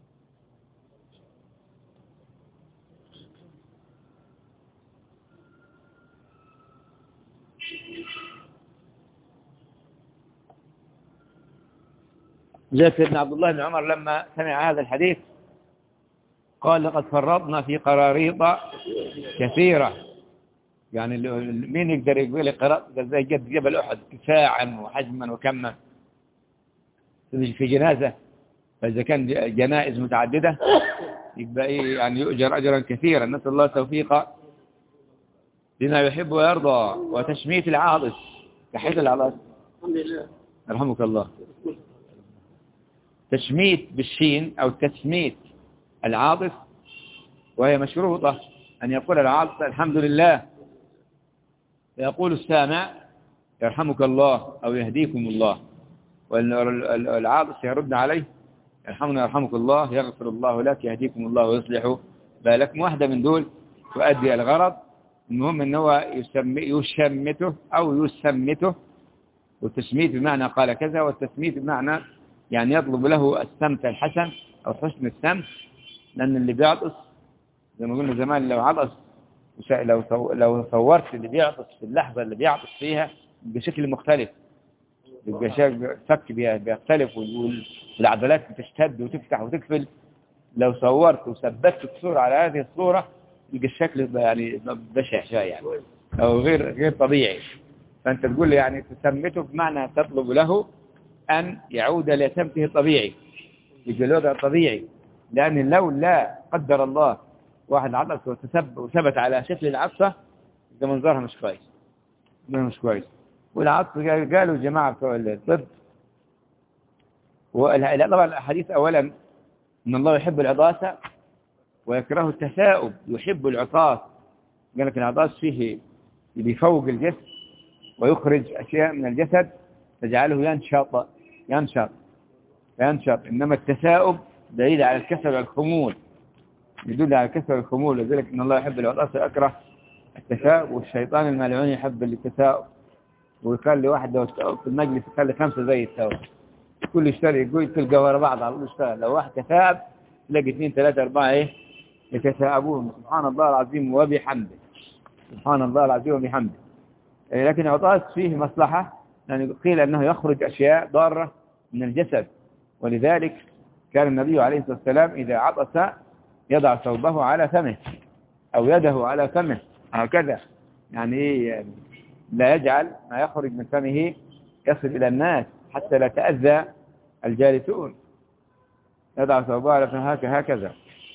Speaker 1: جاء سيدنا عبد الله بن عمر لما سمع هذا الحديث قال: لقد فرطنا في قراريط كثيرة يعني مين يقدر يقول لي قراءة زي جبل أحد اتساعا وحجما وكما في جنازة؟ فإذا كان جنائز متعددة يبقى إيه يعني يؤجر أجرا كثيرا. نسأل الله التوفيق لما يحب ويرضى. وتشميت العاطس تحية العاطس الحمد لله رحمك الله. تشميت بالشين أو تسميت العاطس، وهي مشروطة أن يقول العاطس الحمد لله، يقول السامع يرحمك الله أو يهديكم الله، والعاطس يرد عليه يرحمنا يرحمك الله، يغفر الله لك، يهديكم الله ويصلح بالكم. واحدة من دول تؤدي الغرض. المهم ان هو يشمته أو يسمته. والتشميت بمعنى قال كذا، والتسميت بمعنى يعني يطلب له السمت الحسن أو حسن السمت. لأن اللي بيعطس زي ما قلنا زمان، لو عطس لو صورت اللي بيعطس في اللحظة اللي بيعطس فيها بشكل مختلف، يبقى فك بيختلف والعضلات بتشتد وتفتح وتقفل. لو صورت وثبتت الصورة على هذه الصورة يبقى الشكل يعني بشع شوية يعني، أو غير طبيعي. فأنت تقول لي يعني تسمته بمعنى تطلب له أن يعود لسمته الطبيعي، يبقى الوضع طبيعي. لأن لو لا قدر الله واحد عطس وثبت على شكل العطسة ده منظرها مش كويس. والعطس قالوا جماعة بتوع الطب طبعا الحديث أولا إن الله يحب العطاسة ويكره التثاؤب. يحب العطاس، قال لك العطاس فيه بيفوق الجسم ويخرج أشياء من الجسد تجعله ينشط. إنما التثاؤب دليل على الكسل والخمول، يدل على الكسل والخمول. لذلك إن الله يحب العطاس ويكره التثاؤب. والشيطان الملعون يحب التثاؤب، ويخلي واحد في المجلس يخلي 5 زي الثوب، كل يشتري يقول تلقى ورا بعض على طول يشتغل. لو واحد تثاءب تلاقي 2 3 4 يتثاءبون. سبحان الله العظيم وبحمده، سبحان الله العظيم وبحمده. لكن العطاس فيه مصلحة، يعني قيل أنه يخرج أشياء ضارة من الجسد. ولذلك كان النبي عليه الصلاة والسلام إذا عطس يضع ثوبه على فمه أو يده على فمه هكذا، يعني لا يجعل ما يخرج من فمه يصل إلى الناس حتى لا تأذى الجالسون. يضع ثوبه على فمه هكذا.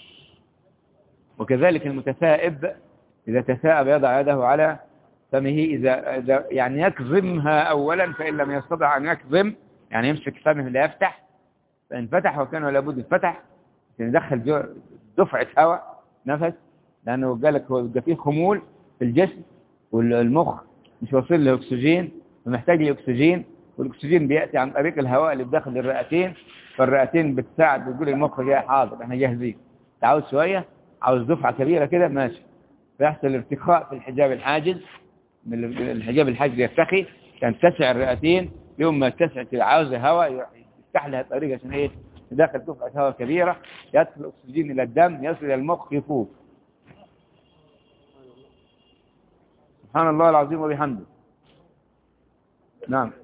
Speaker 1: وكذلك المتثائب إذا تثاءب يضع يده على فمه إذا يعني يكظمها أولا، فإن لم يستطع أن يكظم يعني يمسك فمه لا يفتح، فإن فتح وكان لابد يفتح يدخل دفعة هواء نفس، لأنه قال لك هو بيبقى فيه خمول في الجسم والمخ مش واصل له أكسجين ومحتاج لأكسجين، والأكسجين بيأتي عن طريق الهواء اللي بداخل الرئتين. فالرئتين بتساعد، بتقول المخ جاي حاضر احنا جاهزين، تعاوز شوية عاوز دفعة كبيرة كده ماشي. فيحصل ارتخاء في الحجاب الحاجز، من الحجاب الحاجز يرتخي تنتسع الرئتين. يوم ما تسع عاوز هواء يفتح لها الطريق عشان داخل دفعة هواء كبيرة يدخل الأكسجين إلى الدم يصل إلى المخ يفوق. سبحان الله العظيم وبحمده. نعم.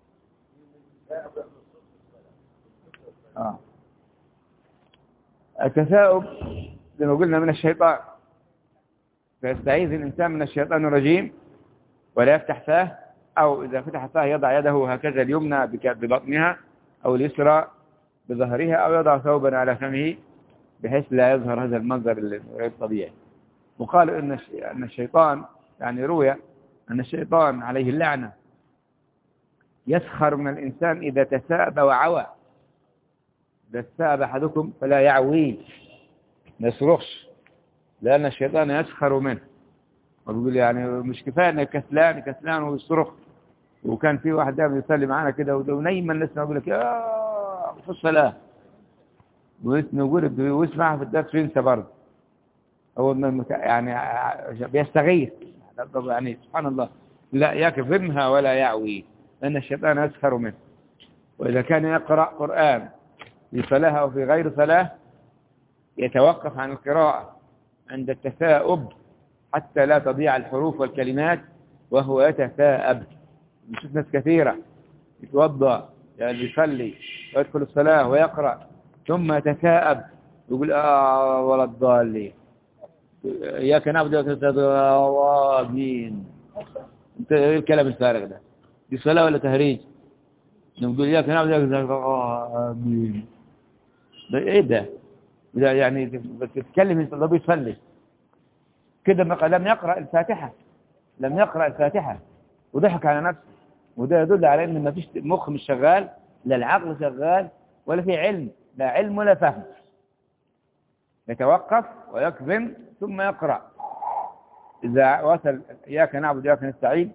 Speaker 1: التثاؤب زي ما قلنا من الشيطان، فيستعيذ الإنسان من الشيطان الرجيم ولا يفتح فاه، أو إذا فتح فاه يضع يده هكذا اليمنى ببطنها أو اليسرى بظهرها، أو يضع ثوبا على فمه بحيث لا يظهر هذا المنظر غير طبيعي. وقال أن الشيطان يعني روي أن الشيطان عليه اللعنة يسخر من الإنسان إذا تثاءب وعوى. إذا تثاءب أحدكم فلا يعوي، ما يصرخش، لأن الشيطان يسخر منه. وبيقول يعني مش كفاية أنه كسلان ويصرخ. وكان في واحد دائما يصلي معنا كده ونايما نسمع يقول لك يا في الصلاة، ويسمعها في الدرس وينسى برضه. هو يعني بيستغيث يعني سبحان الله، لا يكظمها ولا يعوي، لأن الشيطان يسخر منه. وإذا كان يقرأ قرآن في صلاة أو في غير صلاة يتوقف عن القراءة عند التثاؤب حتى لا تضيع الحروف والكلمات وهو يتثاءب. نشوف ناس كثيرة يتوضأ يعني يصلي ويدخل الصلاة ويقرأ ثم يتثاءب يقول ولا الضالين، إياك نعبد وإياك نستعين آمين. أنت إيه الكلام الفارغ ده؟ دي صلاة ولا تهريج؟ نقول إياك نعبد وإياك نستعين آمين. ده إيه ده؟ يعني بتتكلم أنت ده بيصلي كده لم يقرأ الفاتحة، لم يقرأ الفاتحة وضحك على نفسه، وده يدل على ان ما فيش مخ مش شغال، لا العقل شغال ولا في علم، لا علم ولا فهم. يتوقف ويكظم ثم يقرأ. إذا وصل إياك نعبد وإياك نستعين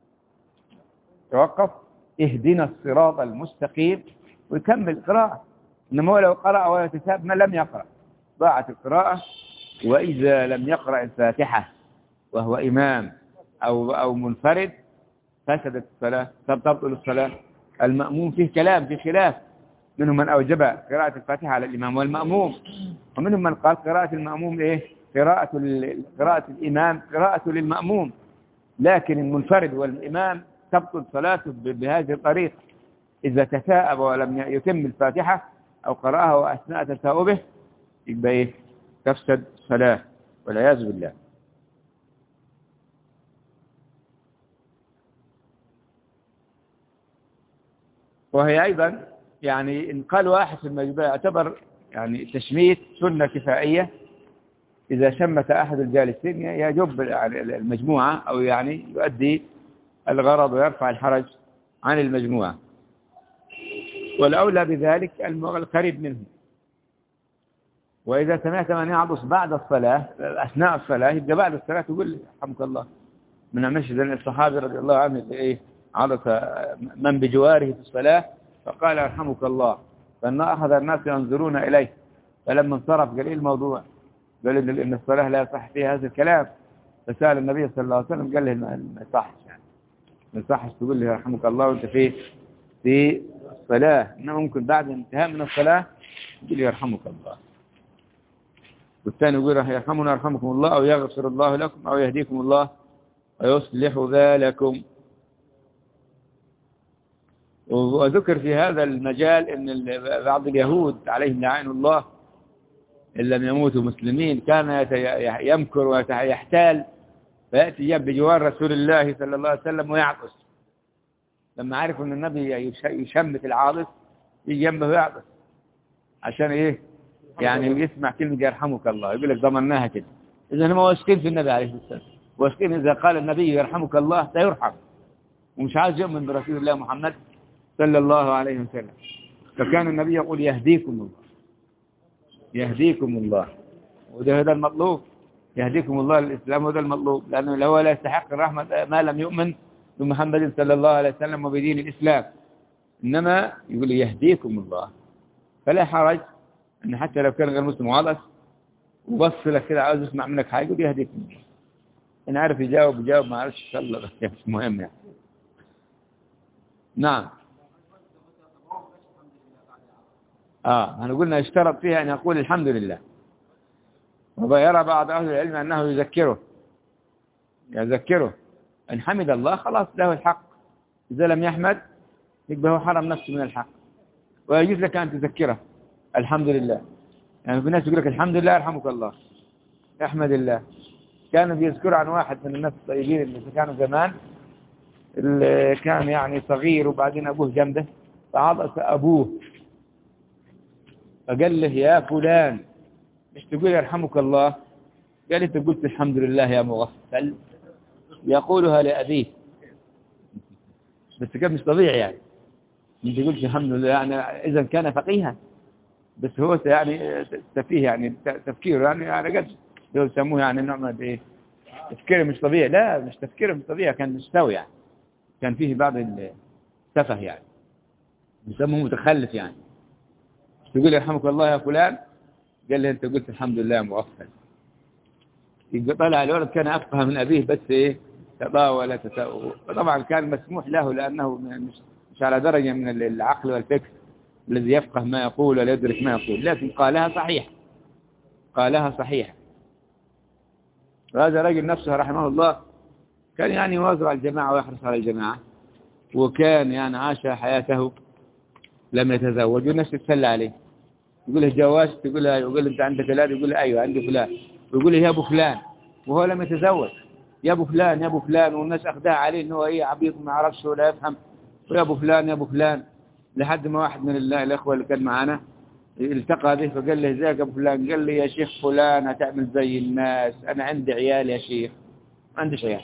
Speaker 1: توقف اهدنا الصراط المستقيم ويكمل قراءة. إنما هو لو قرأ ويتساب ما لم يقرأ ضاعت القراءة. وإذا لم يقرأ الفاتحة وهو إمام أو منفرد فسدت الصلاة، تبطل الصلاة. المأموم فيه كلام، فيه خلاف، منهم من أوجب قراءة الفاتحة على الإمام والمأموم، ومنهم من قال قراءة المأموم إيه؟ قراءة الإمام قراءة للمأموم، لكن المنفرد والإمام تبطل صلاته بهذه الطريقة. إذا تثاءب ولم يتم الفاتحة أو قرأها وأثناء تثاؤبه يبقى إيه؟ تفسد الصلاة والعياذ بالله. وهي أيضا يعني إن قال واحد في المجموعة يعتبر يعني تشميت سنة كفائية. إذا شمت أحد الجالسين يجب المجموعة أو يعني يؤدي الغرض ويرفع الحرج عن المجموعة، والأولى بذلك القريب منه. وإذا سمعت من يعطس بعد الصلاة أثناء الصلاة يبقى بعد الصلاة تقول رحمك الله. من المشهد الصحابي رضي الله عنه إيه عطس من بجواره في الصلاة فقال رحمك الله، فإن أخذ الناس ينظرون إليه، فلما انصرف قال إيه الموضوع؟ قال إن الصلاة لا يصح فيها هذا الكلام. فسأل النبي صلى الله عليه وسلم قال له ما يصحش، يعني ما يصحش تقول له رحمك الله وأنت في الصلاة، إنما ممكن بعد انتهاء من الصلاة تقول له يرحمك الله. والثاني يقول يرحمنا يرحمكم الله أو يغفر الله لكم أو يهديكم الله ويصلح ذلكم. وذكر في هذا المجال أن بعض اليهود عليهم لعين الله إن لم يموتوا مسلمين كان يمكر ويحتال فيأتي بجوار رسول الله صلى الله عليه وسلم ويعطس. لما عرفوا أن النبي يشمت العاطس يجي جنبه ويعطس عشان إيه؟ يعني يسمع كلمة يرحمك الله، يقول لك ضمناها كده. إذا هم واثقين في النبي عليه الصلاة والسلام، واثقين إذا قال النبي يرحمك الله سيرحم، ومش عايز يؤمن برسول الله محمد صلى الله عليه وسلم. فكان النبي يقول يهديكم الله، يهديكم الله، وده هذا المطلوب، يهديكم الله للإسلام، وهذا المطلوب، لأنه لو لا يستحق الرحمة ما لم يؤمن بمحمد صلى الله عليه وسلم وبدين الإسلام. إنما يقول يهديكم الله، فلا حرج أن حتى لو كان غير مسلم وعطس وبص لك كده عاوز يسمع منك حاجة يقول يهديكم الله. إن عارف يجاوب ما عارفش إن شاء الله بس مش مهم يعني. نعم. قلنا اشترط فيها أن يقول الحمد لله. ويرى بعض أهل العلم أنه يذكره إن حمد الله خلاص له الحق، إذا لم يحمد يبقى هو حرم نفسه من الحق. ويجوز لك أن تذكره الحمد لله. يعني في ناس يقول لك الحمد لله يرحمك الله، احمد الله. كانوا بيذكروا عن واحد من الناس الطيبين اللي كانوا زمان، اللي كان يعني صغير وبعدين أبوه جنبه فعطس أبوه فقال له يا فلان مش تقول يرحمك الله؟ قال انت قلت الحمد لله يا مغفل. يقولها لأبيه، بس كان مش طبيعي يعني انت قلت الحمد لله، يعني إذا كان فقيها، بس هو يعني تفيه يعني تفكيره يعني على قد يسموه يعني نوع من ايه تفكيره مش طبيعي. لا مش تفكيره مش طبيعي، كان مستوي يعني، كان فيه بعض السفه يعني، يسموه متخلف يعني. تقول يرحمك الله يا فلان، قال له انت قلت الحمد لله مغفل. يبقى طلع الولد كان أفقه من أبيه، بس إيه تطاول. طبعا كان مسموح له لأنه مش على درجة من العقل والفكر الذي يفقه ما يقول ولا يدرك ما يقول، لكن قالها صحيح. وهذا رجل نفسه رحمه الله كان يعني يواظب على الجماعة ويحرص على الجماعة، وكان يعني عاش حياته لم يتزوج، والناس تتسلى عليه، يقول له جواز، يقول له انت عندك اولاد، يقول له ايوه عندي فلان، ويقول لي يا أبو فلان وهو لم يتزوج، يا أبو فلان يا أبو فلان، والناس أخذها عليه إنه إيه عبيط ما يعرفش ولا يفهم، ويا أبو فلان يا أبو فلان، لحد ما واحد من الإخوة اللي كان معنا التقى به فقال له ازيك يا أبو فلان؟ قال لي يا شيخ فلان هتعمل زي الناس، أنا عندي عيال يا شيخ. ما عنديش عيال.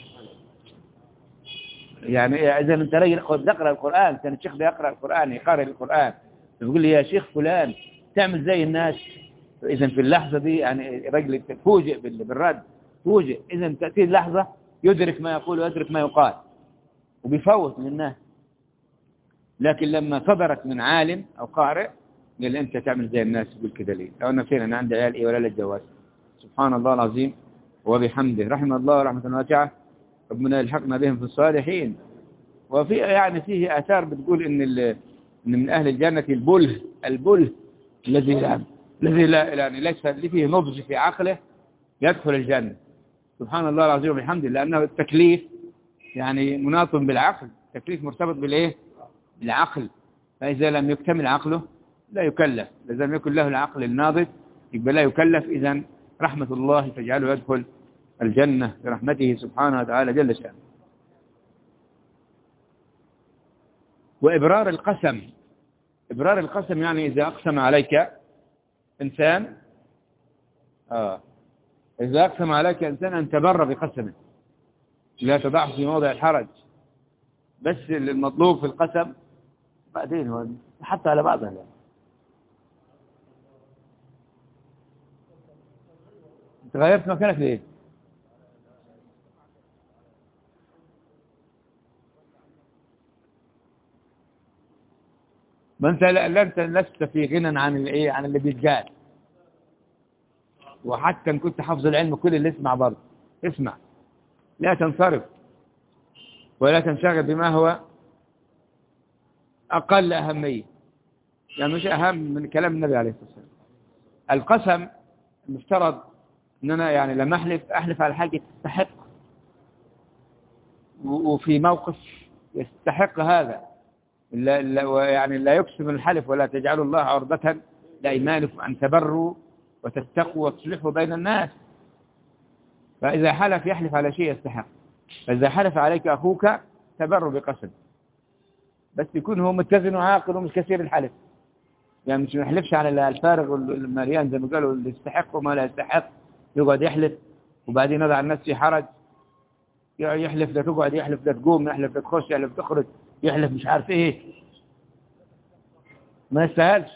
Speaker 1: يعني إذا أنت راجل تقرأ القرآن، كان الشيخ ده يقرأ القرآن يقرأ القرآن تقول لي يا شيخ فلان تعمل زي الناس. إذا في اللحظة دي يعني رجل تفوجئ بالرد، فوجئ. إذا تأتي اللحظة يدرك ما يقول ويدرك ما يقال وبيفوت من الناس. لكن لما صدرت من عالم أو قارئ قال أنت تعمل زي الناس تقول كده ليه؟ لو أنا فين أنا عندي عيال إيه ولا لا الجواز. سبحان الله العظيم وبحمده، رحم الله رحمة واسعة، ربنا يلحقنا بهم في الصالحين. وفي يعني فيه آثار بتقول إن من أهل الجنة البله الذي لا يعني ليس اللي فيه نضج في عقله يدخل الجنة. سبحان الله العظيم وبحمده، لأنه التكليف يعني مناط بالعقل، التكليف مرتبط بالإيه؟ بالعقل. فإذا لم يكتمل عقله لا يكلف، إذا لم يكن له العقل الناضج يبقى لا يكلف. إذا رحمة الله تجعله يدخل الجنة برحمته سبحانه وتعالى جل شأنه. وإبرار القسم، إبرار القسم يعني إذا أقسم عليك إنسان إذا أقسم عليك إنسان أن تبر بقسمه، لا تضعه في موضع الحرج، بس المطلوب في القسم بعدين هو حتى على بعضها يعني. أنت غيرت مكانك ليه؟ ما أنت لست في غنى عن الإيه، عن اللي بيتقال. وحتى إن كنت حافظ العلم كل اللي اسمع برضه اسمع، لا تنصرف ولا تنشغل بما هو أقل أهمية، يعني مش أهم من كلام النبي عليه الصلاة والسلام. القسم المفترض أن أنا يعني لما أحلف على حاجة تستحق وفي موقف يستحق هذا، يعني لا يقسم الحلف ولا تجعلوا الله عرضة لأيمانكم أن تبروا وتتقوا وتصلحوا بين الناس. فإذا حلف يحلف على شيء يستحق، فإذا حلف عليك أخوك تبروا بقسم، بس يكون هو متزن وعاقل ومش كثير الحلف، يعني مش يحلفش على الفارغ والمليان زي ما قالوا اللي يستحق وما لا يستحق، يقعد يحلف وبعدين يضع الناس في حرج، يحلف لا تقعد، يحلف لا تقوم، يحلف لا تخش، يحلف تخرج، يحلف مش عارف ايه، ما يستاهلش،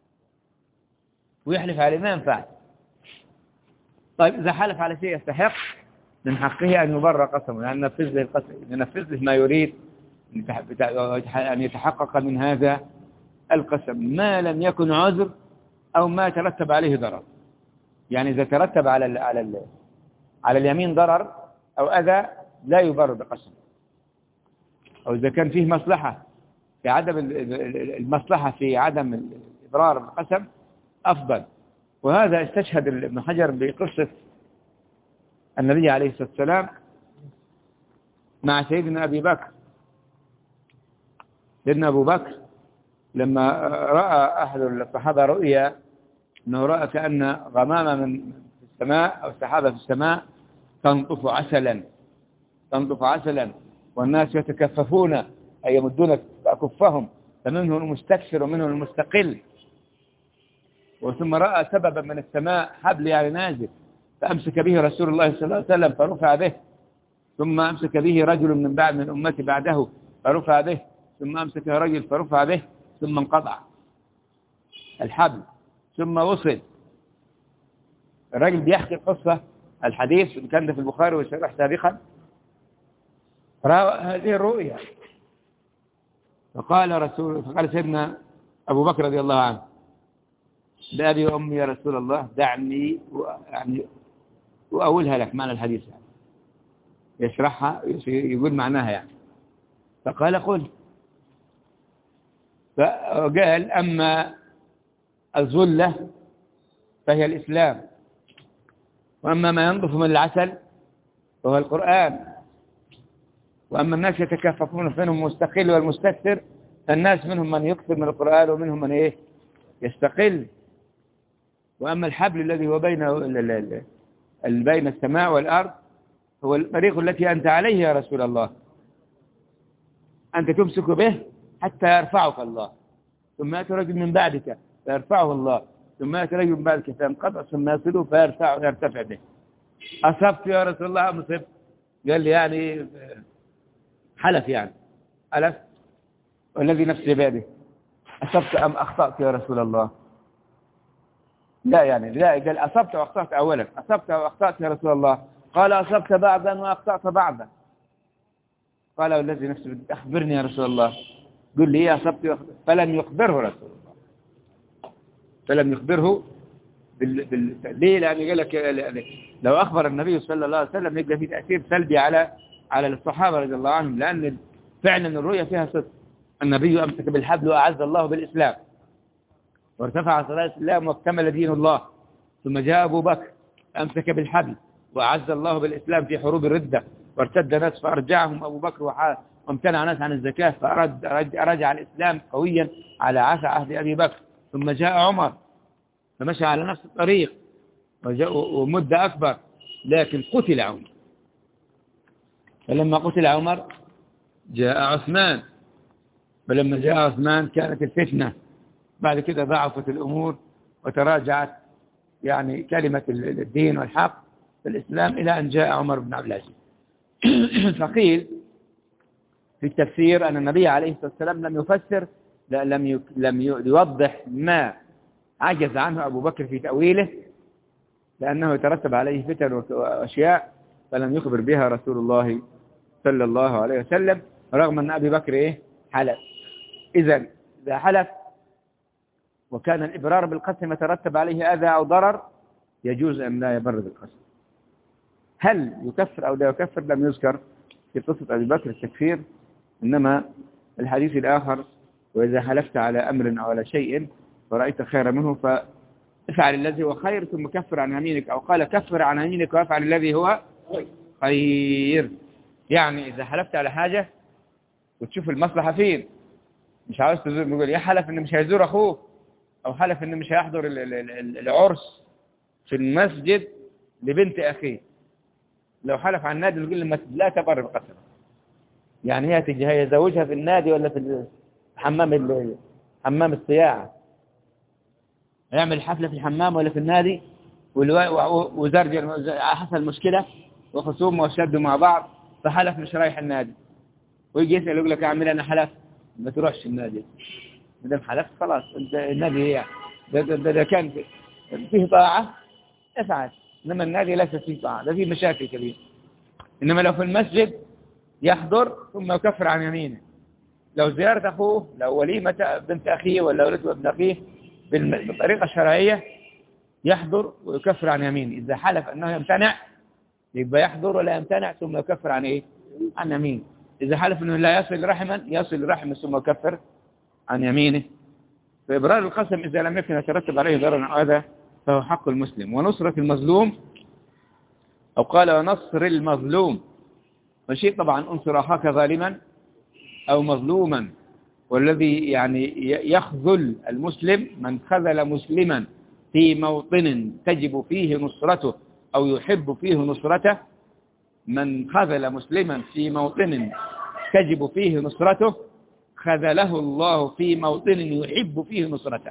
Speaker 1: ويحلف عليه ما ينفع. طيب إذا حلف على شيء يستحق من حقه أن يبرر قسمه، يعني ينفذ له القسم، ينفذ له ما يريد أن يتحقق من هذا القسم، ما لم يكن عذر أو ما ترتب عليه ضرر. يعني إذا ترتب على اليمين ضرر أو أذى لا يبرر بقسم، أو إذا كان فيه مصلحة في عدم المصلحة في عدم إبرار القسم أفضل. وهذا استشهد ابن حجر بقصة النبي عليه الصلاة والسلام مع سيدنا أبي بكر. سيدنا أبو بكر لما رأى أحد الصحابة رؤيا أنه رأى كأن غمامة من السماء أو سحابة في السماء تنطف عسلا والناس يتكففون أي يمدون أكفهم، فمنهم المستكثر ومنهم المستقل. وثم رأى سببا من السماء حبل يعني نازل، فأمسك به رسول الله صلى الله عليه وسلم فرفع به، ثم أمسك به رجل من أمته بعده فرفع به، ثم أمسك رجل فرفع به، ثم انقطع الحبل، ثم وصل. الرجل بيحكي القصة الحديث كان في البخاري والشرح سابقا، رأى هذه الرؤيا فقال سيدنا أبو بكر رضي الله عنه بأبي وأمي يا رسول الله دعني يعني وأولها لك معنى الحديث، يعني يشرحها يقول معناها يعني. فقال قل، فقال أما الظلة فهي الإسلام، وأما ما ينضف من العسل فهو القرآن، وأما الناس يتكففون منهم المستقل والمستكثر، فالناس منهم من يكثر من القرآن ومنهم من يستقل. وأما الحبل الذي هو بين بين السماء والأرض هو الطريق التي أنت عليه يا رسول الله، أنت تمسك به حتى يرفعك الله، ثم يأتي رجل من بعدك فيرفعه الله، ثم يأتي رجل من بعدك فينقطع ثم يصله فيرتفع به. أصبت يا رسول الله أم أصبت؟ قال لي يعني حلف، يعني حلف والذي نفسي بيده، أصبت أم أخطأت يا رسول الله؟ لا يعني لا، قال أصبت وأخطأت أولا، أصبت وأخطأت يا رسول الله؟ قال أصبت بعضا وأخطأت بعضا. قال والذي نفسي بيده أخبرني يا رسول الله. قل لي إيه أصبت وأخطأت؟ فلم يخبره رسول الله، فلم يخبره ليه؟ لأن قال لك لو أخبر النبي صلى الله عليه وسلم يبقى في تأثير سلبي على الصحابة رضي الله عنهم، لأن فعلا الرؤيا فيها صدق. النبي أمسك بالحبل وأعز الله بالإسلام وارتفع صلاة الإسلام واكتمل دين الله، ثم جاء أبو بكر أمسك بالحبل وأعز الله بالإسلام في حروب الردة، وارتد ناس فأرجعهم أبو بكر وامتنع ناس عن الزكاة فرجع الإسلام قويا على عهد أبي بكر. ثم جاء عمر فمشى على نفس الطريق ومدة أكبر، لكن قتل عمر. فلما قتل عمر جاء عثمان، فلما جاء عثمان كانت الفتنة، بعد كده ضعفت الأمور وتراجعت يعني كلمة الدين والحق في الإسلام إلى أن جاء عمر بن عبد العزيز. فقيل في التفسير أن النبي عليه الصلاة والسلام لم يفسر، لم يوضح ما عجز عنه أبو بكر في تأويله، لأنه يترتب عليه فتن وأشياء فلم يخبر بها رسول الله صلى الله عليه وسلم، رغم أن أبي بكر حلف. إذا حلف وكان الإبرار بالقسم يترتب عليه أذى أو ضرر يجوز أن لا يبر بالقسم. هل يكفر أو لا يكفر لم يذكر في قصة أبي بكر التكفير، إنما الحديث الآخر وإذا حلفت على أمر أو على شيء فرأيت خير منه فافعل الذي هو خير ثم كفر عن يمينك، أو قال كفر عن يمينك وافعل الذي هو خير. يعني إذا حلفت على حاجة وتشوف المصلحة فين، مش عاوز تزور، نقول يا حلف إنه مش هيزور أخوه، أو حلف إنه مش هيحضر العرس في المسجد لبنت أخيه، لو حلف عن النادي نقول له لا تبر القسم. يعني هي يزوجها في النادي ولا في حمام السياحة، يعمل حفلة في الحمام ولا في النادي، وزرجر حصل مشكلة وخصوم وشدوا مع بعض فحلف مش رايح النادي، ويجي يسأل يقول لك أعمل أنا حلف ما تروحش النادي، مدام حلفت خلاص انت النادي ده كان فيه طاعة افعل، إنما النادي ليس فيه طاعة، ده فيه مشاكل كبيرة. إنما لو في المسجد يحضر ثم يكفر عن يمينه، لو زيارة أخوه، لو وليمة بنت أخيه ولا ولد ابن أخيه بالطريقة الشرعية يحضر ويكفر عن يمينه. إذا حلف أنه يمتنع يبقى يحضر ولا يمتنع ثم يكفر عن عن يمينه. إذا حلف أنه لا يصل رحما يصل رحمه ثم يكفر عن يمينه. فإبرار القسم إذا لم يكن يترتب عليه ضرر أو أذى فهو حق المسلم. ونصرة المظلوم، أو قال ونصر المظلوم، وشيء طبعا أنصر أخاك ظالما أو مظلوما، والذي يعني يخذل المسلم من خذل مسلما في موطن تجب فيه نصرته أو يحب فيه نصرته، من خذل مسلما في موطن تجب فيه نصرته خذله الله في موطن يحب فيه نصرته.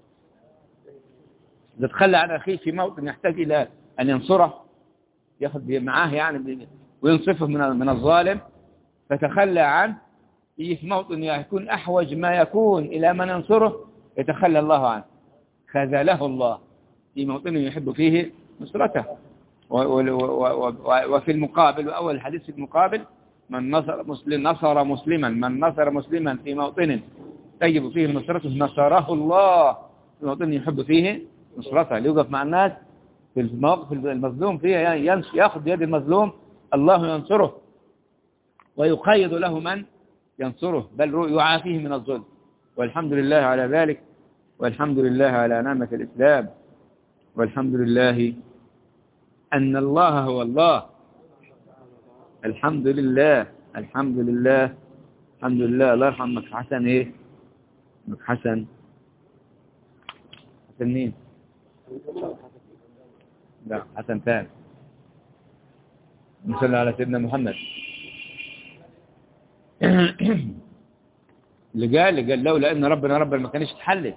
Speaker 1: إذا تخلى عن أخيه في موطن يحتاج إلى أن ينصره، يأخذ معاه يعني وينصفه من الظالم، فتخلى عنه، في موطن يكون أحوج ما يكون إلى من ينصره يتخلى الله عنه، خذله الله في موطن يحب فيه نصرته. وفي المقابل، وأول الحديث في المقابل، من نصر مسلما في موطن تجب فيه نصرته نصره الله في موطن يحب فيه نصرته، ليوقف مع الناس في المواقف المظلوم فيها، يأخذ بيد المظلوم الله ينصره ويقيد له من ينصره، بل يعافيه من الظلم. والحمد لله على ذلك، والحمد لله على نعمة الإسلام، والحمد لله أن الله هو الله. الحمد لله الحمد لله الحمد لله. الله يرحمك حسن حسن مين؟ لا حسن ثاني. نصلي على سيدنا محمد. اللي قال لولا ان ربنا رب ما كانش اتحلت،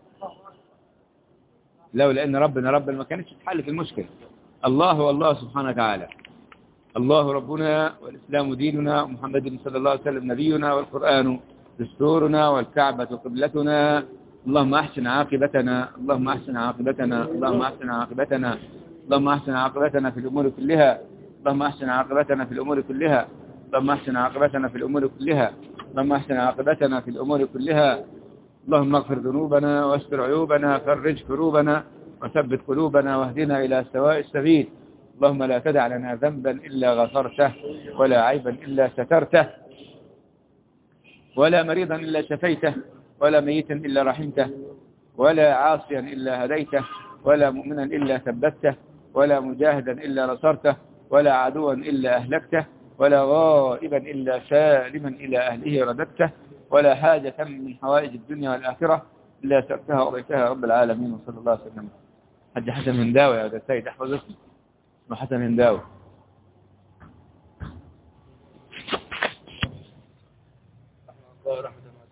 Speaker 1: لولا ان ربنا رب ما كانش اتحلت المشكله. الله هو الله سبحانه وتعالى، الله ربنا والإسلام ديننا ومحمد صلى الله عليه وسلم نبينا والقرآن دستورنا والكعبة قبلتنا. اللهم أحسن عاقبتنا، اللهم أحسن عاقبتنا، اللهم أحسن عاقبتنا، اللهم أحسن عاقبتنا في الأمور كلها، اللهم أحسن عاقبتنا في الأمور كلها، اللهم أحسن عاقبتنا في الأمور كلها، اللهم أحسن عاقبتنا في الأمور كلها. اللهم اغفر ذنوبنا واستر عيوبنا، فرج كروبنا وثبت قلوبنا واهدنا إلى سواء السبيل. اللهم لا تدع لنا ذنبا إلا غفرته، ولا عيبا إلا سترته، ولا مريضا إلا شفيته، ولا ميتا إلا رحمته، ولا عاصيا إلا هديته، ولا مؤمنا إلا ثبته، ولا مجاهدا إلا نصرته، ولا عدوا إلا أهلكته، ولا غائبا إلا سالما إلى أهله رددته، ولا حاجة من حوائج الدنيا والآخرة إلا سألتها وضيتها رب العالمين. وصلى الله عليه وسلم. حج حسن هنداوي يا أبو السيد، احفظ اسمه، اسمه حسن هنداوي. رحمة الله